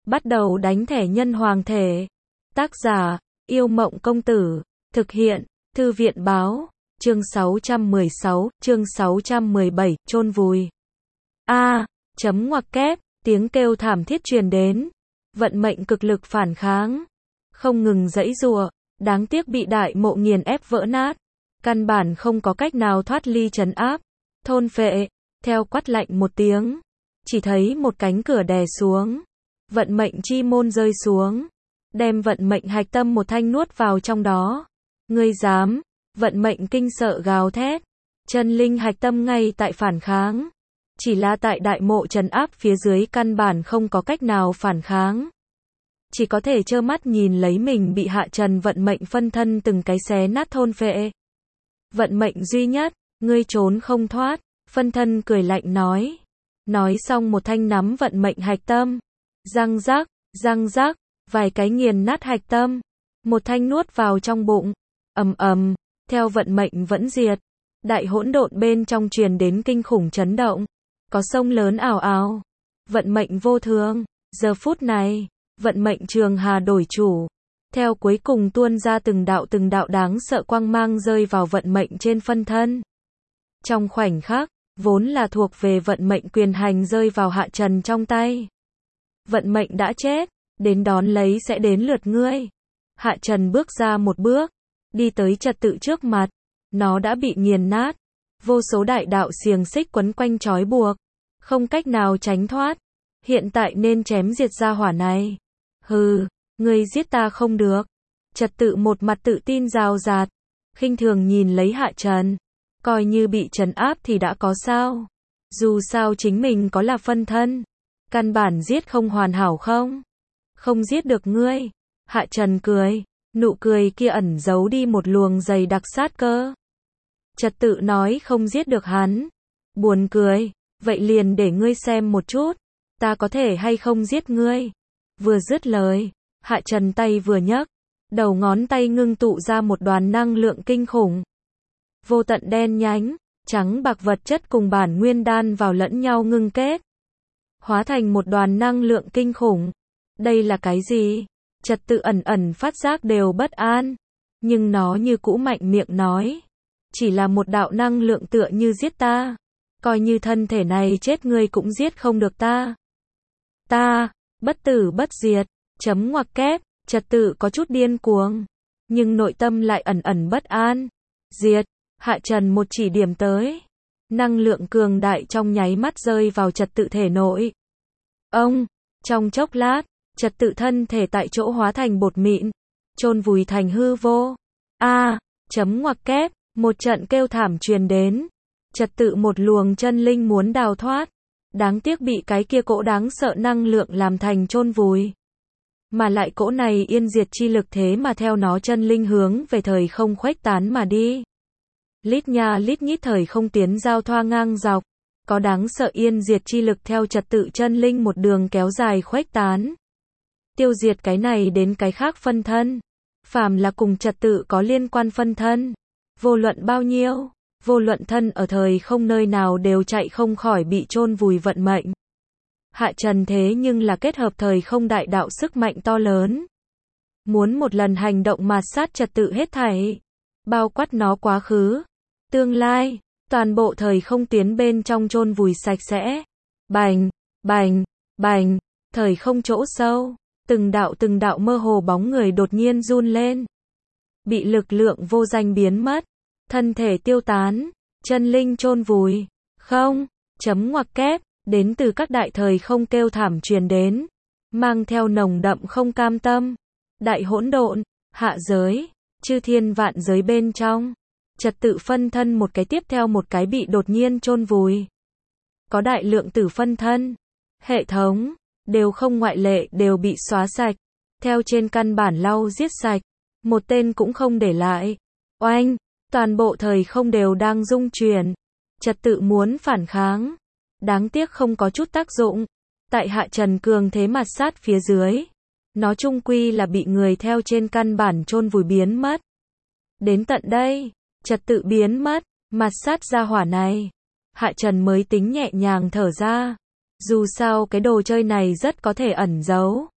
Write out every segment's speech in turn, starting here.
Bắt đầu đánh thẻ nhân hoàng thể. Tác giả, Yêu Mộng Công Tử. Thực hiện, Thư viện Báo. Chương 616, chương 617, chôn vùi. Chấm ngoặc kép, tiếng kêu thảm thiết truyền đến. Vận mệnh cực lực phản kháng. Không ngừng giãy giụa, đáng tiếc bị đại mộ nghiền ép vỡ nát. Căn bản không có cách nào thoát ly trấn áp. Thôn phệ, theo quát lạnh một tiếng. Chỉ thấy một cánh cửa đè xuống. Vận mệnh chi môn rơi xuống. Đem vận mệnh hạch tâm một thanh nuốt vào trong đó. Ngươi dám, vận mệnh kinh sợ gào thét. Chân linh hạch tâm ngay tại phản kháng. Chỉ là tại đại mộ trấn áp phía dưới căn bản không có cách nào phản kháng. Chỉ có thể trơ mắt nhìn lấy mình bị hạ trần vận mệnh phân thân từng cái xé nát thôn phệ. Vận mệnh duy nhất, ngươi trốn không thoát, phân thân cười lạnh nói. Nói xong một thanh nắm vận mệnh hạch tâm. Răng rác, vài cái nghiền nát hạch tâm. Một thanh nuốt vào trong bụng. Ầm, theo vận mệnh vẫn diệt. Đại hỗn độn bên trong truyền đến kinh khủng chấn động. Có sông lớn ào ào. Vận mệnh vô thường. Giờ phút này, vận mệnh trường hà đổi chủ. Theo cuối cùng tuôn ra từng đạo đáng sợ quang mang rơi vào vận mệnh trên phân thân. Trong khoảnh khắc, vốn là thuộc về vận mệnh quyền hành rơi vào hạ trần trong tay. Vận mệnh đã chết, đến đón lấy sẽ đến lượt ngươi. Hạ trần bước ra một bước, đi tới trật tự trước mặt. Nó đã bị nghiền nát. Vô số đại đạo xiềng xích quấn quanh trói buộc. Không cách nào tránh thoát. Hiện tại nên chém diệt ra hỏa này. Hừ, ngươi giết ta không được. Trật tự một mặt tự tin rào rạt. Khinh thường nhìn lấy hạ trần. Coi như bị trấn áp thì đã có sao. Dù sao chính mình có là phân thân. Căn bản giết không hoàn hảo không? Không giết được ngươi. Hạ trần cười. Nụ cười kia ẩn giấu đi một luồng dày đặc sát cơ. Trật tự nói không giết được hắn. Buồn cười. Vậy liền để ngươi xem một chút. Ta có thể hay không giết ngươi. Vừa dứt lời. Hạ trần tay vừa nhấc. Đầu ngón tay ngưng tụ ra một đoàn năng lượng kinh khủng. Vô tận đen nhánh, trắng bạc vật chất cùng bản nguyên đan vào lẫn nhau ngưng kết. Hóa thành một đoàn năng lượng kinh khủng. Đây là cái gì? Trật tự ẩn phát giác đều bất an. Nhưng nó như cũ mạnh miệng nói. Chỉ là một đạo năng lượng tựa như giết ta. Coi như thân thể này chết ngươi cũng giết không được ta. Ta, bất tử bất diệt, chấm ngoặc kép, trật tự có chút điên cuồng. Nhưng nội tâm lại ẩn bất an. Diệt, hạ trần một chỉ điểm tới. Năng lượng cường đại trong nháy mắt rơi vào trật tự thể nội. Trong chốc lát, trật tự thân thể tại chỗ hóa thành bột mịn. Chôn vùi thành hư vô. Chấm ngoặc kép, một trận kêu thảm truyền đến. Trật tự một luồng chân linh muốn đào thoát. Đáng tiếc bị cái kia cỗ đáng sợ năng lượng làm thành chôn vùi. Mà lại cỗ này yên diệt chi lực thế mà theo nó chân linh hướng về thời không khuếch tán mà đi. Lít nha lít nhít thời không tiến giao thoa ngang dọc. Có đáng sợ yên diệt chi lực theo trật tự chân linh một đường kéo dài khuếch tán. Tiêu diệt cái này đến cái khác phân thân. Phàm là cùng trật tự có liên quan phân thân. Vô luận bao nhiêu, vô luận thân ở thời không nơi nào đều chạy không khỏi bị chôn vùi vận mệnh. Hạ trần thế nhưng là kết hợp thời không đại đạo sức mạnh to lớn. Muốn một lần hành động mạt sát trật tự hết thảy. Bao quát nó quá khứ, tương lai, toàn bộ thời không tiến bên trong chôn vùi sạch sẽ. Bành, thời không chỗ sâu, từng đạo mơ hồ bóng người đột nhiên run lên. Bị lực lượng vô danh biến mất, thân thể tiêu tán, chân linh chôn vùi. Chấm ngoặc kép, đến từ các đại thời không kêu thảm truyền đến, mang theo nồng đậm không cam tâm. Đại hỗn độn, hạ giới, chư thiên vạn giới bên trong, trật tự phân thân một cái tiếp theo một cái bị đột nhiên chôn vùi. Có đại lượng tử phân thân, hệ thống, đều không ngoại lệ đều bị xóa sạch, theo trên căn bản lau giết sạch, một tên cũng không để lại. Oanh, toàn bộ thời không đều đang rung chuyển, trật tự muốn phản kháng, đáng tiếc không có chút tác dụng. Tại hạ trần cường thế mạt sát phía dưới, nó chung quy là bị người theo trên căn bản chôn vùi biến mất. Đến tận đây, trật tự biến mất, mạt sát ra hỏa này. Hạ trần mới tính nhẹ nhàng thở ra. Dù sao cái đồ chơi này rất có thể ẩn giấu.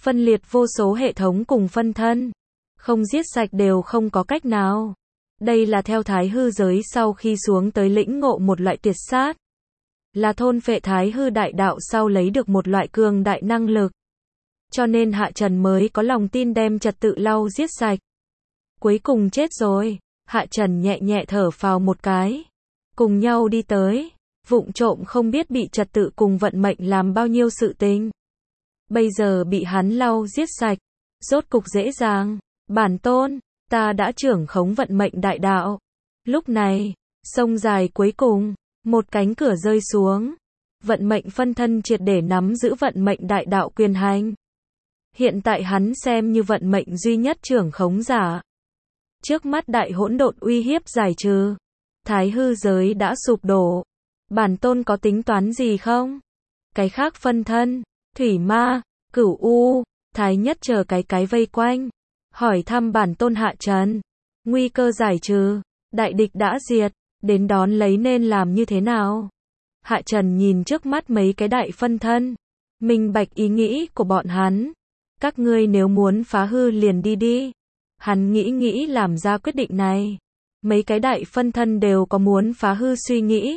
phân liệt vô số hệ thống cùng phân thân. Không giết sạch đều không có cách nào. Đây là theo thái hư giới sau khi xuống tới lĩnh ngộ một loại tuyệt sát. Là thôn phệ thái hư đại đạo sau lấy được một loại cường đại năng lực. Cho nên Hạ Trần mới có lòng tin đem trật tự lau giết sạch. Cuối cùng chết rồi, Hạ Trần nhẹ nhẹ thở phào một cái. Cùng nhau đi tới, vụng trộm không biết bị trật tự cùng vận mệnh làm bao nhiêu sự tình. Bây giờ bị hắn lau giết sạch, rốt cục dễ dàng. Bản tôn, ta đã trưởng khống vận mệnh đại đạo. Lúc này, sông dài cuối cùng, một cánh cửa rơi xuống. Vận mệnh phân thân triệt để nắm giữ vận mệnh đại đạo quyền hành. Hiện tại hắn xem như vận mệnh duy nhất trưởng khống giả. Trước mắt đại hỗn độn uy hiếp giải trừ. Thái hư giới đã sụp đổ. Bản tôn có tính toán gì không? Cái khác phân thân, thủy ma, cửu u, thái nhất chờ cái vây quanh. Hỏi thăm bản tôn Hạ Trần. Nguy cơ giải trừ, đại địch đã diệt, đến đón lấy nên làm như thế nào? Hạ Trần nhìn trước mắt mấy cái đại phân thân. Minh bạch ý nghĩ của bọn hắn. Các ngươi nếu muốn phá hư liền đi đi. Hắn nghĩ làm ra quyết định này. Mấy cái đại phân thân đều có muốn phá hư suy nghĩ.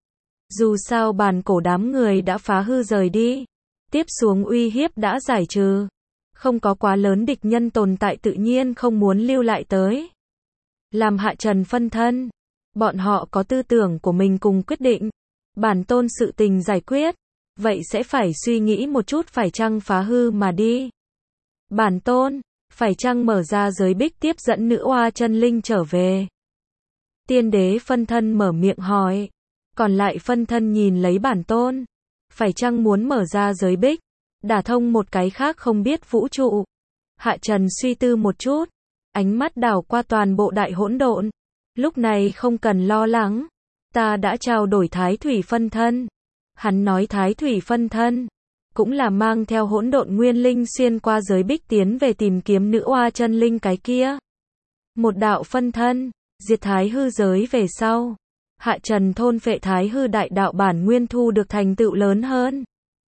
Dù sao bản cổ đám người đã phá hư rời đi. Tiếp xuống uy hiếp đã giải trừ. Không có quá lớn địch nhân tồn tại tự nhiên không muốn lưu lại tới. Làm Hạ Trần phân thân. Bọn họ có tư tưởng của mình cùng quyết định. Bản tôn sự tình giải quyết. Vậy sẽ phải suy nghĩ một chút phải chăng phá hư mà đi. Bản tôn, phải chăng mở ra giới bích tiếp dẫn nữ oa chân linh trở về. Tiên đế phân thân mở miệng hỏi. Còn lại phân thân nhìn lấy bản tôn. Phải chăng muốn mở ra giới bích. Đả thông một cái khác không biết vũ trụ. Hạ Trần suy tư một chút. Ánh mắt đảo qua toàn bộ đại hỗn độn. Lúc này không cần lo lắng. Ta đã trao đổi thái thủy phân thân. Hắn nói thái thủy phân thân. Cũng là mang theo hỗn độn nguyên linh xuyên qua giới bích tiến về tìm kiếm nữ oa chân linh cái kia. Một đạo phân thân. Diệt thái hư giới về sau. Hạ Trần thôn phệ thái hư đại đạo bản nguyên thu được thành tựu lớn hơn.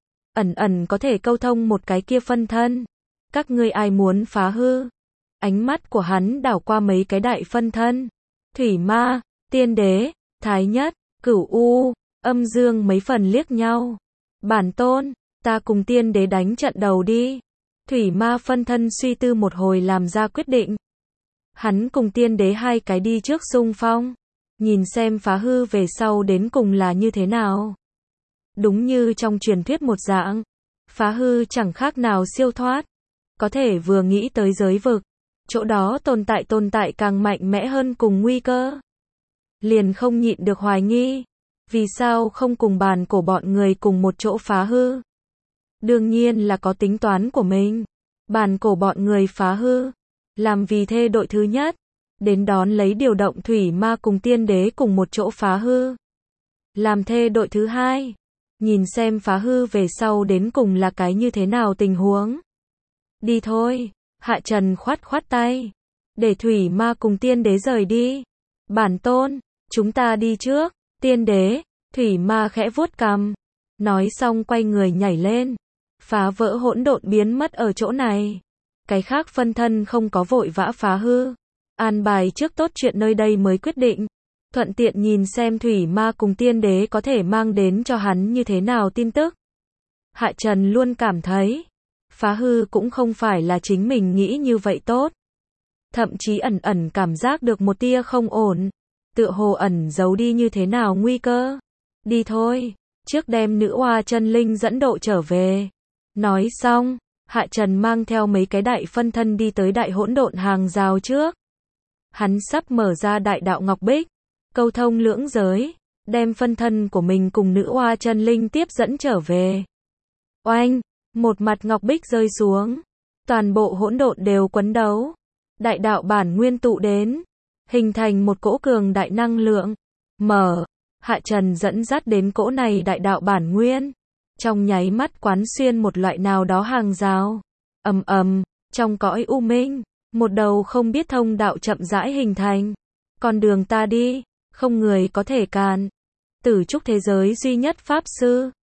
Ẩn có thể câu thông một cái kia phân thân. Các ngươi ai muốn phá hư? Ánh mắt của hắn đảo qua mấy cái đại phân thân. Thủy ma, tiên đế, thái nhất, cửu u, âm dương mấy phần liếc nhau. Bản tôn, ta cùng tiên đế đánh trận đầu đi. Thủy ma phân thân suy tư một hồi làm ra quyết định. Hắn cùng tiên đế hai cái đi trước xung phong. Nhìn xem phá hư về sau đến cùng là như thế nào. Đúng như trong truyền thuyết một dạng. Phá hư chẳng khác nào siêu thoát. Có thể vừa nghĩ tới giới vực. Chỗ đó tồn tại càng mạnh mẽ hơn cùng nguy cơ. Liền không nhịn được hoài nghi. Vì sao không cùng bàn cổ bọn người cùng một chỗ phá hư? Đương nhiên là có tính toán của mình. Bàn cổ bọn người phá hư. Làm vì thê đội thứ nhất. Đến đón lấy điều động thủy ma cùng tiên đế cùng một chỗ phá hư. Làm thê đội thứ hai. Nhìn xem phá hư về sau đến cùng là cái như thế nào tình huống. Đi thôi. Hạ Trần khoát tay. Để thủy ma cùng tiên đế rời đi. Bản tôn, chúng ta đi trước. Tiên đế, thủy ma khẽ vuốt cằm. Nói xong quay người nhảy lên. Phá vỡ hỗn độn biến mất ở chỗ này. Cái khác phân thân không có vội vã phá hư. An bài trước tốt chuyện nơi đây mới quyết định. Thuận tiện nhìn xem thủy ma cùng tiên đế có thể mang đến cho hắn như thế nào tin tức. Hạ Trần luôn cảm thấy. Phá hư cũng không phải là chính mình nghĩ như vậy tốt. Thậm chí ẩn cảm giác được một tia không ổn. Tựa hồ ẩn giấu đi như thế nào nguy cơ. Đi thôi. Trước đem nữ oa chân linh dẫn độ trở về. Nói xong. Hạ Trần mang theo mấy cái đại phân thân đi tới đại hỗn độn hàng rào trước. Hắn sắp mở ra đại đạo ngọc bích. Câu thông lưỡng giới. Đem phân thân của mình cùng nữ oa chân linh tiếp dẫn trở về. Oanh. Một mặt ngọc bích rơi xuống. Toàn bộ hỗn độn đều quấn đấu. Đại đạo bản nguyên tụ đến. Hình thành một cỗ cường đại năng lượng. Mở. Hạ Trần dẫn dắt đến cỗ này đại đạo bản nguyên. Trong nháy mắt quán xuyên một loại nào đó hàng rào. Ầm. Trong cõi u minh. Một đầu không biết thông đạo chậm rãi hình thành. Con đường ta đi. Không người có thể cản. Tử trúc thế giới duy nhất pháp sư.